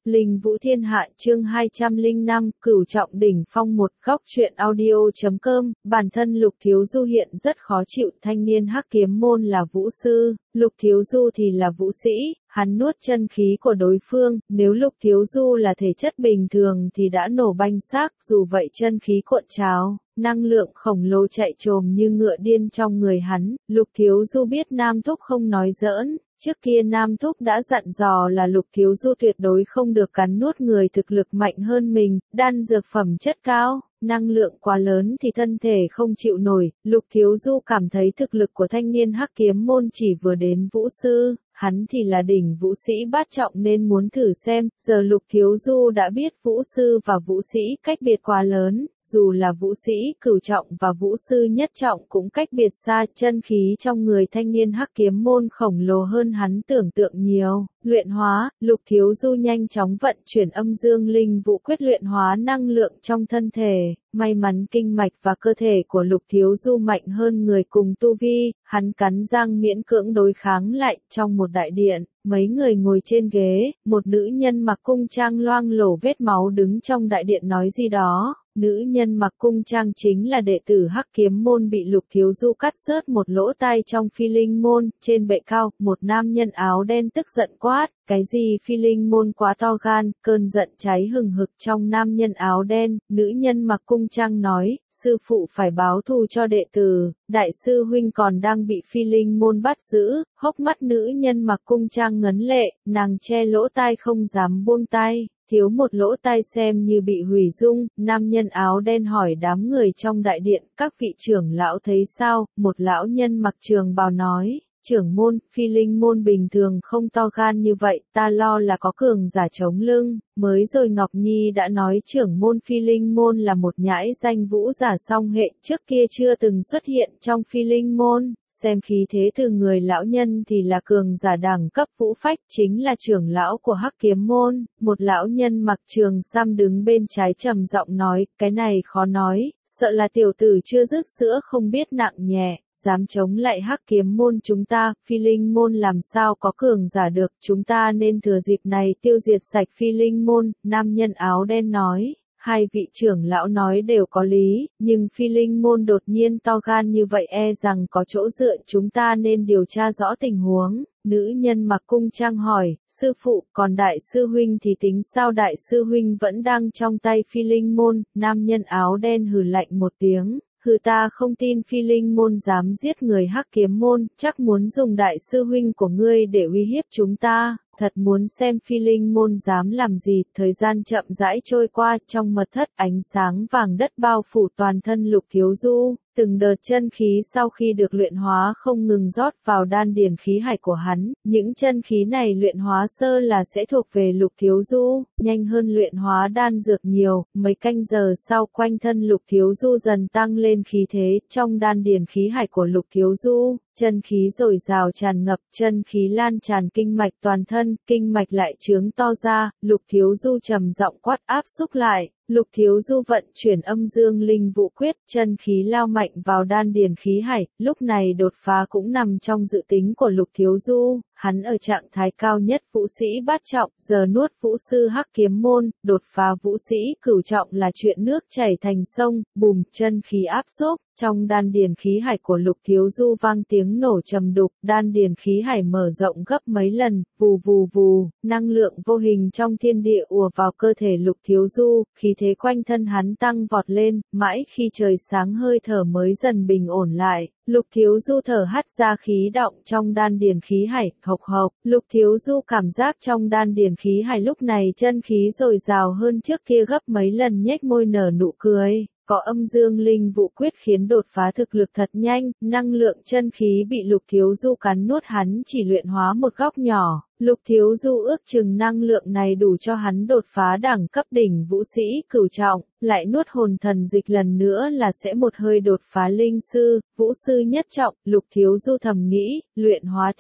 Linh Vũ Thiên Hạ chương 205, Cửu Trọng Đỉnh Phong. Một góc truyện audio.com. Bản thân Lục Thiếu Du hiện rất khó chịu. Thanh niên Hắc Kiếm Môn là vũ sư, Lục Thiếu Du thì là vũ sĩ, hắn nuốt chân khí của đối phương. Nếu Lục Thiếu Du là thể chất bình thường thì đã nổ banh xác, dù vậy chân khí cuộn trào, năng lượng khổng lồ chạy trồm như ngựa điên trong người hắn. Lục Thiếu Du biết Nam Thúc không nói giỡn. Trước kia Nam Thúc đã dặn dò là Lục Thiếu Du tuyệt đối không được cắn nuốt người thực lực mạnh hơn mình, đan dược phẩm chất cao, năng lượng quá lớn thì thân thể không chịu nổi. Lục Thiếu Du cảm thấy thực lực của thanh niên Hắc Kiếm Môn chỉ vừa đến vũ sư, hắn thì là đỉnh vũ sĩ bát trọng nên muốn thử xem. Giờ Lục Thiếu Du đã biết vũ sư và vũ sĩ cách biệt quá lớn, dù là vũ sĩ cửu trọng và vũ sư nhất trọng cũng cách biệt xa. Chân khí trong người thanh niên Hắc Kiếm Môn khổng lồ hơn hắn tưởng tượng nhiều. Luyện hóa, Lục Thiếu Du nhanh chóng vận chuyển âm dương linh vũ quyết luyện hóa năng lượng trong thân thể. May mắn kinh mạch và cơ thể của Lục Thiếu Du mạnh hơn người cùng tu vi, hắn cắn răng miễn cưỡng đối kháng lại. Trong một đại điện, mấy người ngồi trên ghế, một nữ nhân mặc cung trang loang lổ vết máu đứng trong đại điện nói gì đó. Nữ nhân mặc cung trang chính là đệ tử Hắc Kiếm Môn bị Lục Thiếu Du cắt rớt một lỗ tai trong Phi Linh Môn. Trên bệ cao, một nam nhân áo đen tức giận quát, cái gì Phi Linh Môn quá to gan. Cơn giận cháy hừng hực trong nam nhân áo đen. Nữ nhân mặc cung trang nói, sư phụ phải báo thù cho đệ tử, đại sư huynh còn đang bị Phi Linh Môn bắt giữ. Hốc mắt nữ nhân mặc cung trang ngấn lệ, nàng che lỗ tai không dám buông tay. Thiếu một lỗ tai xem như bị hủy dung. Nam nhân áo đen hỏi đám người trong đại điện, các vị trưởng lão thấy sao? Một lão nhân mặc trường bào nói, trưởng môn, Phi Linh Môn bình thường không to gan như vậy, ta lo là có cường giả chống lưng. Mới rồi Ngọc Nhi đã nói trưởng môn Phi Linh Môn là một nhãi danh vũ giả song hệ, trước kia chưa từng xuất hiện trong Phi Linh Môn. Xem khí thế từ người lão nhân thì là cường giả đẳng cấp vũ phách, chính là trưởng lão của Hắc Kiếm Môn. Một lão nhân mặc trường sam đứng bên trái trầm giọng nói, cái này khó nói, sợ là tiểu tử chưa dứt sữa không biết nặng nhẹ, dám chống lại Hắc Kiếm Môn chúng ta. Phi Linh Môn làm sao có cường giả được, chúng ta nên thừa dịp này tiêu diệt sạch Phi Linh Môn. Nam nhân áo đen nói, hai vị trưởng lão nói đều có lý, nhưng Phi Linh Môn đột nhiên to gan như vậy e rằng có chỗ dựa, chúng ta nên điều tra rõ tình huống. Nữ nhân mặc cung trang hỏi, sư phụ, còn đại sư huynh thì tính sao? Đại sư huynh vẫn đang trong tay Phi Linh Môn. Nam nhân áo đen hừ lạnh một tiếng, hừ, ta không tin Phi Linh Môn dám giết người Hắc Kiếm Môn, chắc muốn dùng đại sư huynh của ngươi để uy hiếp chúng ta. Thật muốn xem Phi Linh Môn dám làm gì. Thời gian chậm rãi trôi qua, trong mật thất ánh sáng vàng đất bao phủ toàn thân Lục Thiếu Du. Từng đợt chân khí sau khi được luyện hóa không ngừng rót vào đan điền khí hải của hắn. Những chân khí này luyện hóa sơ là sẽ thuộc về Lục Thiếu Du, nhanh hơn luyện hóa đan dược nhiều. Mấy canh giờ sau, quanh thân Lục Thiếu Du dần tăng lên khí thế. Trong đan điền khí hải của Lục Thiếu Du, chân khí dồi dào tràn ngập, chân khí lan tràn kinh mạch toàn thân, kinh mạch lại trướng to ra. Lục Thiếu Du trầm giọng quát, áp xúc lại. Lục Thiếu Du vận chuyển âm dương linh vũ quyết, chân khí lao mạnh vào đan điền khí hải. Lúc này đột phá cũng nằm trong dự tính của Lục Thiếu Du. Hắn ở trạng thái cao nhất vũ sĩ bát trọng, giờ nuốt vũ sư Hắc Kiếm Môn, đột phá vũ sĩ cửu trọng là chuyện nước chảy thành sông. Bùm, chân khí áp xúc. Trong đan điền khí hải của Lục Thiếu Du vang tiếng nổ trầm đục, đan điền khí hải mở rộng gấp mấy lần, vù vù vù, năng lượng vô hình trong thiên địa ùa vào cơ thể Lục Thiếu Du, khí thế quanh thân hắn tăng vọt lên, mãi khi trời sáng hơi thở mới dần bình ổn lại. Lục Thiếu Du thở hắt ra khí động trong đan điền khí hải, hộc hộc. Lục Thiếu Du cảm giác trong đan điền khí hải lúc này chân khí dồi dào hơn trước kia gấp mấy lần, nhếch môi nở nụ cười. Có âm dương linh vũ quyết khiến đột phá thực lực thật nhanh, năng lượng chân khí bị Lục Thiếu Du cắn nuốt hắn chỉ luyện hóa một góc nhỏ. Lục Thiếu Du ước chừng năng lượng này đủ cho hắn đột phá đẳng cấp đỉnh vũ sĩ cửu trọng, lại nuốt hồn thần dịch lần nữa là sẽ một hơi đột phá linh sư, vũ sư nhất trọng. Lục Thiếu Du thầm nghĩ, luyện hóa tiếp.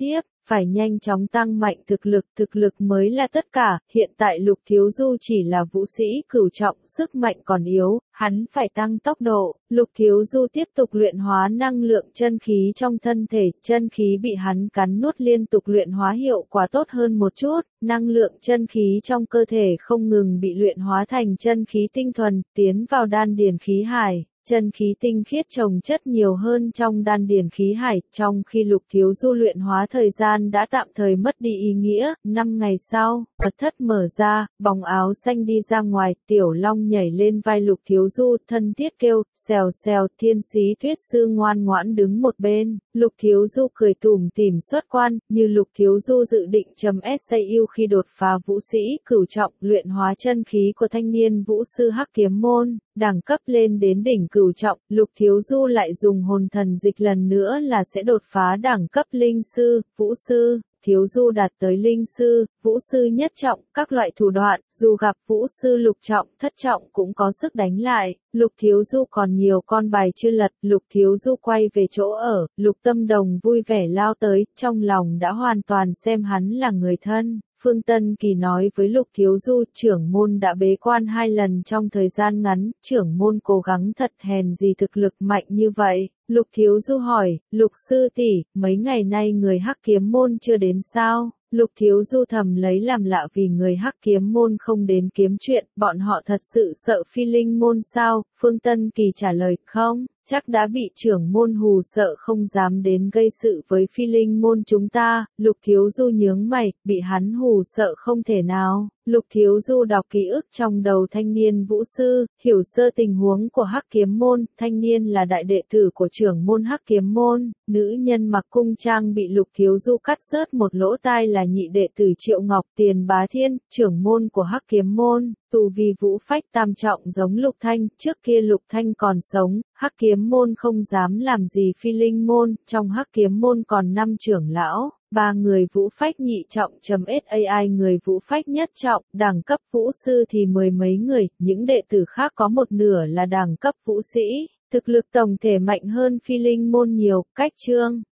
phải nhanh chóng tăng mạnh thực lực mới là tất cả, hiện tại Lục Thiếu Du chỉ là vũ sĩ cửu trọng, sức mạnh còn yếu, hắn phải tăng tốc độ. Lục Thiếu Du tiếp tục luyện hóa năng lượng chân khí trong thân thể, chân khí bị hắn cắn nuốt liên tục luyện hóa hiệu quả tốt hơn một chút, năng lượng chân khí trong cơ thể không ngừng bị luyện hóa thành chân khí tinh thuần, tiến vào đan điền khí hải. Chân khí tinh khiết chồng chất nhiều hơn trong đan điền khí hải, trong khi Lục Thiếu Du luyện hóa thời gian đã tạm thời mất đi ý nghĩa. 5 ngày sau, mật thất mở ra, bóng áo xanh đi ra ngoài, Tiểu Long nhảy lên vai Lục Thiếu Du, thân thiết kêu, xèo xèo, Thiên Sĩ Tuyết Sư ngoan ngoãn đứng một bên. Lục Thiếu Du cười tủm tỉm xuất quan, như Lục Thiếu Du dự định SAU khi đột phá vũ sĩ cửu trọng, luyện hóa chân khí của thanh niên vũ sư Hắc Kiếm Môn, đẳng cấp lên đến đỉnh cửu trọng, Lục Thiếu Du lại dùng hồn thần dịch lần nữa là sẽ đột phá đẳng cấp linh sư, vũ sư. Thiếu Du đạt tới linh sư, vũ sư nhất trọng, các loại thủ đoạn, dù gặp vũ sư lục trọng, thất trọng cũng có sức đánh lại. Lục Thiếu Du còn nhiều con bài chưa lật, Lục Thiếu Du quay về chỗ ở, Lục Tâm Đồng vui vẻ lao tới, trong lòng đã hoàn toàn xem hắn là người thân. Phương Tân Kỳ nói với Lục Thiếu Du, trưởng môn đã bế quan 2 lần trong thời gian ngắn, trưởng môn cố gắng thật, hèn gì thực lực mạnh như vậy. Lục Thiếu Du hỏi, Lục sư tỷ, mấy ngày nay người Hắc Kiếm Môn chưa đến sao? Lục Thiếu Du thầm lấy làm lạ vì người Hắc Kiếm Môn không đến kiếm chuyện, bọn họ thật sự sợ Phi Linh Môn sao? Phương Tân Kỳ trả lời, không, chắc đã bị trưởng môn hù sợ không dám đến gây sự với Phi Linh Môn chúng ta. Lục Thiếu Du nhướng mày, bị hắn hù sợ không thể nào. Lục Thiếu Du đọc ký ức trong đầu thanh niên vũ sư, hiểu sơ tình huống của Hắc Kiếm Môn, thanh niên là đại đệ tử của trưởng môn Hắc Kiếm Môn, nữ nhân mặc cung trang bị Lục Thiếu Du cắt rớt một lỗ tai là nhị đệ tử Triệu Ngọc Tiền Bá Thiên, trưởng môn của Hắc Kiếm Môn, tu vi vũ phách tam trọng giống Lục Thanh, trước kia Lục Thanh còn sống, Hắc Kiếm Môn không dám làm gì Phi Linh Môn, trong Hắc Kiếm Môn còn 5 trưởng lão. 3 người vũ phách nhị trọng SAI người vũ phách nhất trọng, đẳng cấp vũ sư thì 10 mấy người, những đệ tử khác có một nửa là đẳng cấp vũ sĩ, thực lực tổng thể mạnh hơn Phi Linh Môn nhiều, cách chương.